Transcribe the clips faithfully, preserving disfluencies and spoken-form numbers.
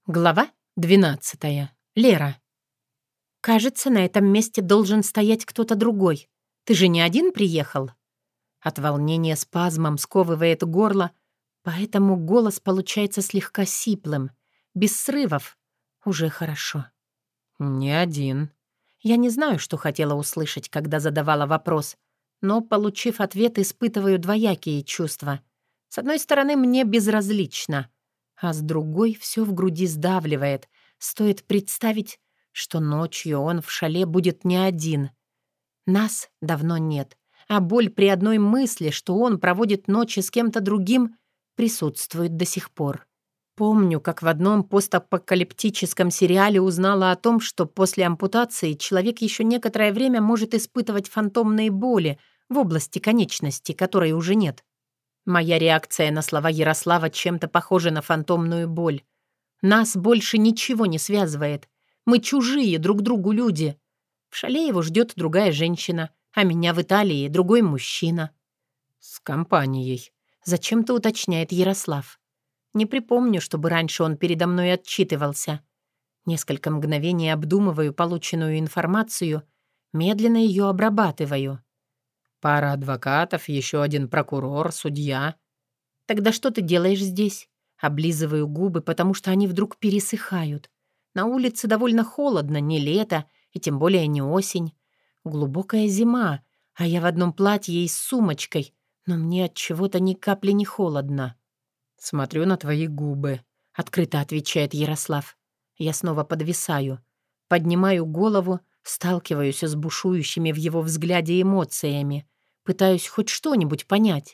Глава двенадцатая. Лера. «Кажется, на этом месте должен стоять кто-то другой. Ты же не один приехал?» От волнения спазмом сковывает горло, поэтому голос получается слегка сиплым, без срывов. Уже хорошо. «Не один». Я не знаю, что хотела услышать, когда задавала вопрос, но, получив ответ, испытываю двоякие чувства. С одной стороны, мне безразлично, а с другой все в груди сдавливает. Стоит представить, что ночью он в шале будет не один. Нас давно нет, а боль при одной мысли, что он проводит ночи с кем-то другим, присутствует до сих пор. Помню, как в одном постапокалиптическом сериале узнала о том, что после ампутации человек еще некоторое время может испытывать фантомные боли в области конечности, которой уже нет. Моя реакция на слова Ярослава чем-то похожа на фантомную боль. Нас больше ничего не связывает. Мы чужие друг другу люди. В шале его ждет другая женщина, а меня в Италии другой мужчина. «С компанией», — зачем-то уточняет Ярослав. Не припомню, чтобы раньше он передо мной отчитывался. Несколько мгновений обдумываю полученную информацию, медленно ее обрабатываю. «Пара адвокатов, еще один прокурор, судья». «Тогда что ты делаешь здесь?» Облизываю губы, потому что они вдруг пересыхают. На улице довольно холодно, не лето, и тем более не осень. Глубокая зима, а я в одном платье и с сумочкой, но мне от чего-то ни капли не холодно. «Смотрю на твои губы», — открыто отвечает Ярослав. Я снова подвисаю. Поднимаю голову, сталкиваюсь с бушующими в его взгляде эмоциями. Пытаюсь хоть что-нибудь понять.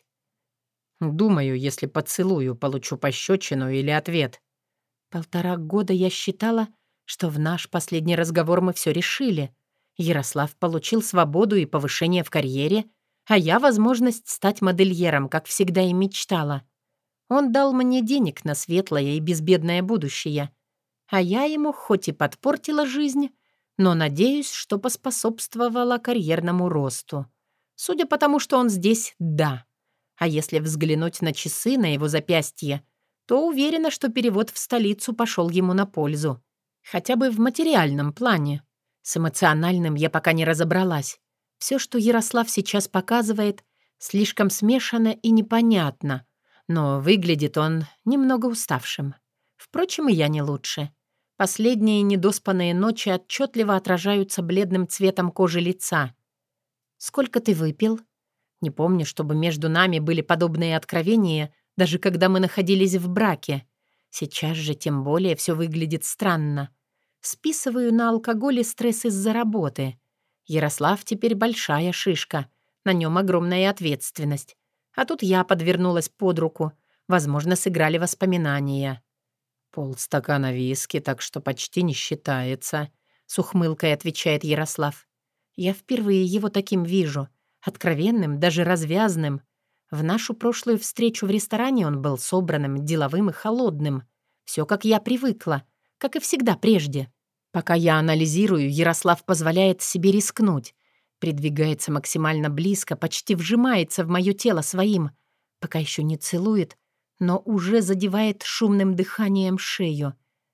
«Думаю, если поцелую, получу пощечину или ответ». Полтора года я считала, что в наш последний разговор мы все решили. Ярослав получил свободу и повышение в карьере, а я — возможность стать модельером, как всегда и мечтала. Он дал мне денег на светлое и безбедное будущее, а я ему хоть и подпортила жизнь, но надеюсь, что поспособствовала карьерному росту. Судя по тому, что он здесь, да. А если взглянуть на часы на его запястье, то уверена, что перевод в столицу пошел ему на пользу. Хотя бы в материальном плане. С эмоциональным я пока не разобралась. Все, что Ярослав сейчас показывает, слишком смешано и непонятно, но выглядит он немного уставшим. Впрочем, и я не лучше. Последние недоспанные ночи отчетливо отражаются бледным цветом кожи лица. «Сколько ты выпил?» Не помню, чтобы между нами были подобные откровения, даже когда мы находились в браке. Сейчас же тем более все выглядит странно. Списываю на алкоголь и стресс из-за работы. Ярослав теперь большая шишка. На нем огромная ответственность. А тут я подвернулась под руку. Возможно, сыграли воспоминания. «Полстакана виски, так что почти не считается», — с ухмылкой отвечает Ярослав. Я впервые его таким вижу. Откровенным, даже развязным. В нашу прошлую встречу в ресторане он был собранным, деловым и холодным. Все, как я привыкла, как и всегда прежде. Пока я анализирую, Ярослав позволяет себе рискнуть. Придвигается максимально близко, почти вжимается в мое тело своим. Пока еще не целует, но уже задевает шумным дыханием шею.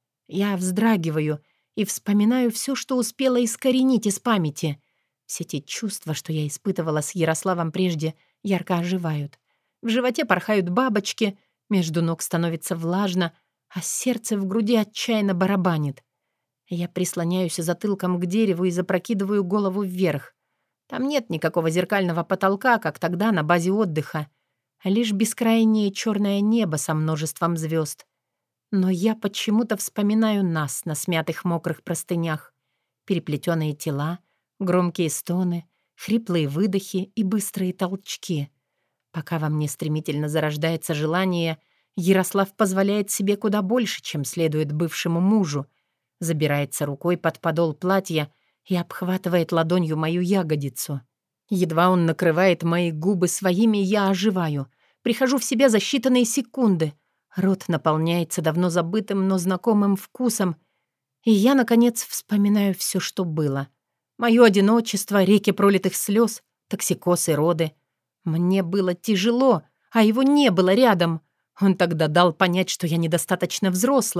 Я вздрагиваю и вспоминаю все, что успела искоренить из памяти. Все те чувства, что я испытывала с Ярославом прежде, ярко оживают. В животе порхают бабочки, между ног становится влажно, а сердце в груди отчаянно барабанит. Я прислоняюсь затылком к дереву и запрокидываю голову вверх. Там нет никакого зеркального потолка, как тогда на базе отдыха, а лишь бескрайнее черное небо со множеством звезд. Но я почему-то вспоминаю нас на смятых мокрых простынях. Переплетенные тела, громкие стоны, хриплые выдохи и быстрые толчки. Пока во мне стремительно зарождается желание, Ярослав позволяет себе куда больше, чем следует бывшему мужу, забирается рукой под подол платья и обхватывает ладонью мою ягодицу. Едва он накрывает мои губы своими, я оживаю. Прихожу в себя за считанные секунды. Рот наполняется давно забытым, но знакомым вкусом, и я, наконец, вспоминаю все, что было. Мое одиночество, реки пролитых слез, токсикоз и роды. Мне было тяжело, а его не было рядом. Он тогда дал понять, что я недостаточно взрослая,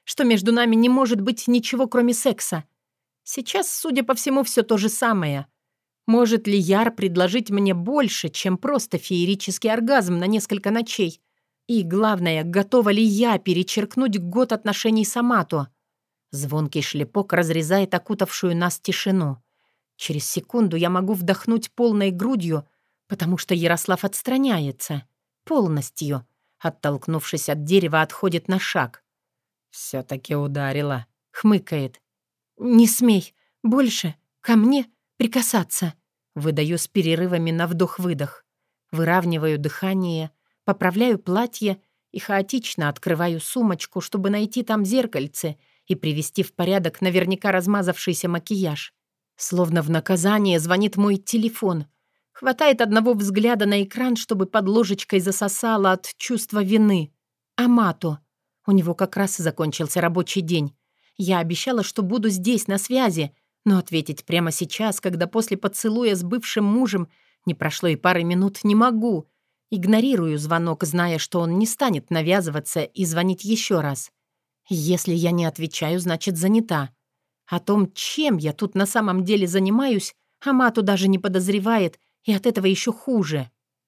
что между нами не может быть ничего, кроме секса. Сейчас, судя по всему, все то же самое. Может ли Яр предложить мне больше, чем просто феерический оргазм на несколько ночей? И, главное, готова ли я перечеркнуть год отношений с Амато? Звонкий шлепок разрезает окутавшую нас тишину. Через секунду я могу вдохнуть полной грудью, потому что Ярослав отстраняется. Полностью. Оттолкнувшись от дерева, отходит на шаг. «Все-таки ударила», — хмыкает. «Не смей больше ко мне прикасаться». Выдаю с перерывами на вдох-выдох. Выравниваю дыхание, поправляю платье и хаотично открываю сумочку, чтобы найти там зеркальце и привести в порядок наверняка размазавшийся макияж. Словно в наказание звонит мой телефон. Хватает одного взгляда на экран, чтобы под ложечкой засосало от чувства вины. Амато. У него как раз закончился рабочий день. Я обещала, что буду здесь, на связи, но ответить прямо сейчас, когда после поцелуя с бывшим мужем не прошло и пары минут, не могу. Игнорирую звонок, зная, что он не станет навязываться и звонить еще раз. Если я не отвечаю, значит, занята. О том, чем я тут на самом деле занимаюсь, Амато даже не подозревает, и от этого еще хуже.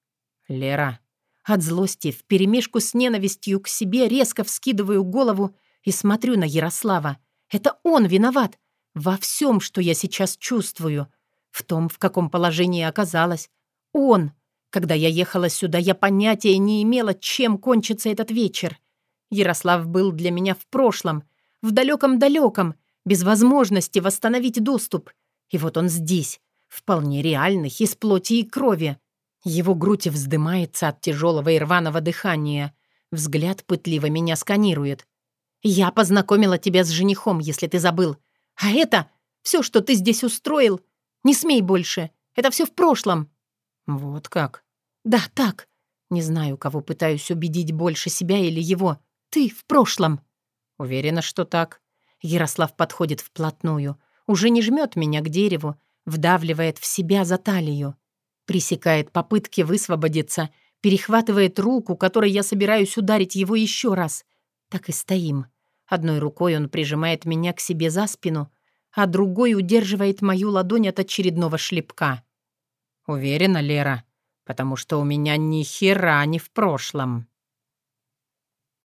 «Лера». От злости вперемешку с ненавистью к себе резко вскидываю голову и смотрю на Ярослава. Это он виноват во всем, что я сейчас чувствую, в том, в каком положении оказалась. Он. Когда я ехала сюда, я понятия не имела, чем кончится этот вечер. Ярослав был для меня в прошлом, в далеком-далеком, без возможности восстановить доступ. И вот он здесь, вполне реальный, из плоти и крови. Его грудь вздымается от тяжелого и рваного дыхания. Взгляд пытливо меня сканирует. «Я познакомила тебя с женихом, если ты забыл. А это все, что ты здесь устроил. Не смей больше. Это все в прошлом». «Вот как?» «Да, так. Не знаю, кого пытаюсь убедить больше, себя или его. Ты в прошлом». «Уверена, что так?» Ярослав подходит вплотную. Уже не жмет меня к дереву, вдавливает в себя за талию. Пресекает попытки высвободиться, перехватывает руку, которой я собираюсь ударить его еще раз. Так и стоим. Одной рукой он прижимает меня к себе за спину, а другой удерживает мою ладонь от очередного шлепка. «Уверена, Лера? Потому что у меня ни хера не в прошлом».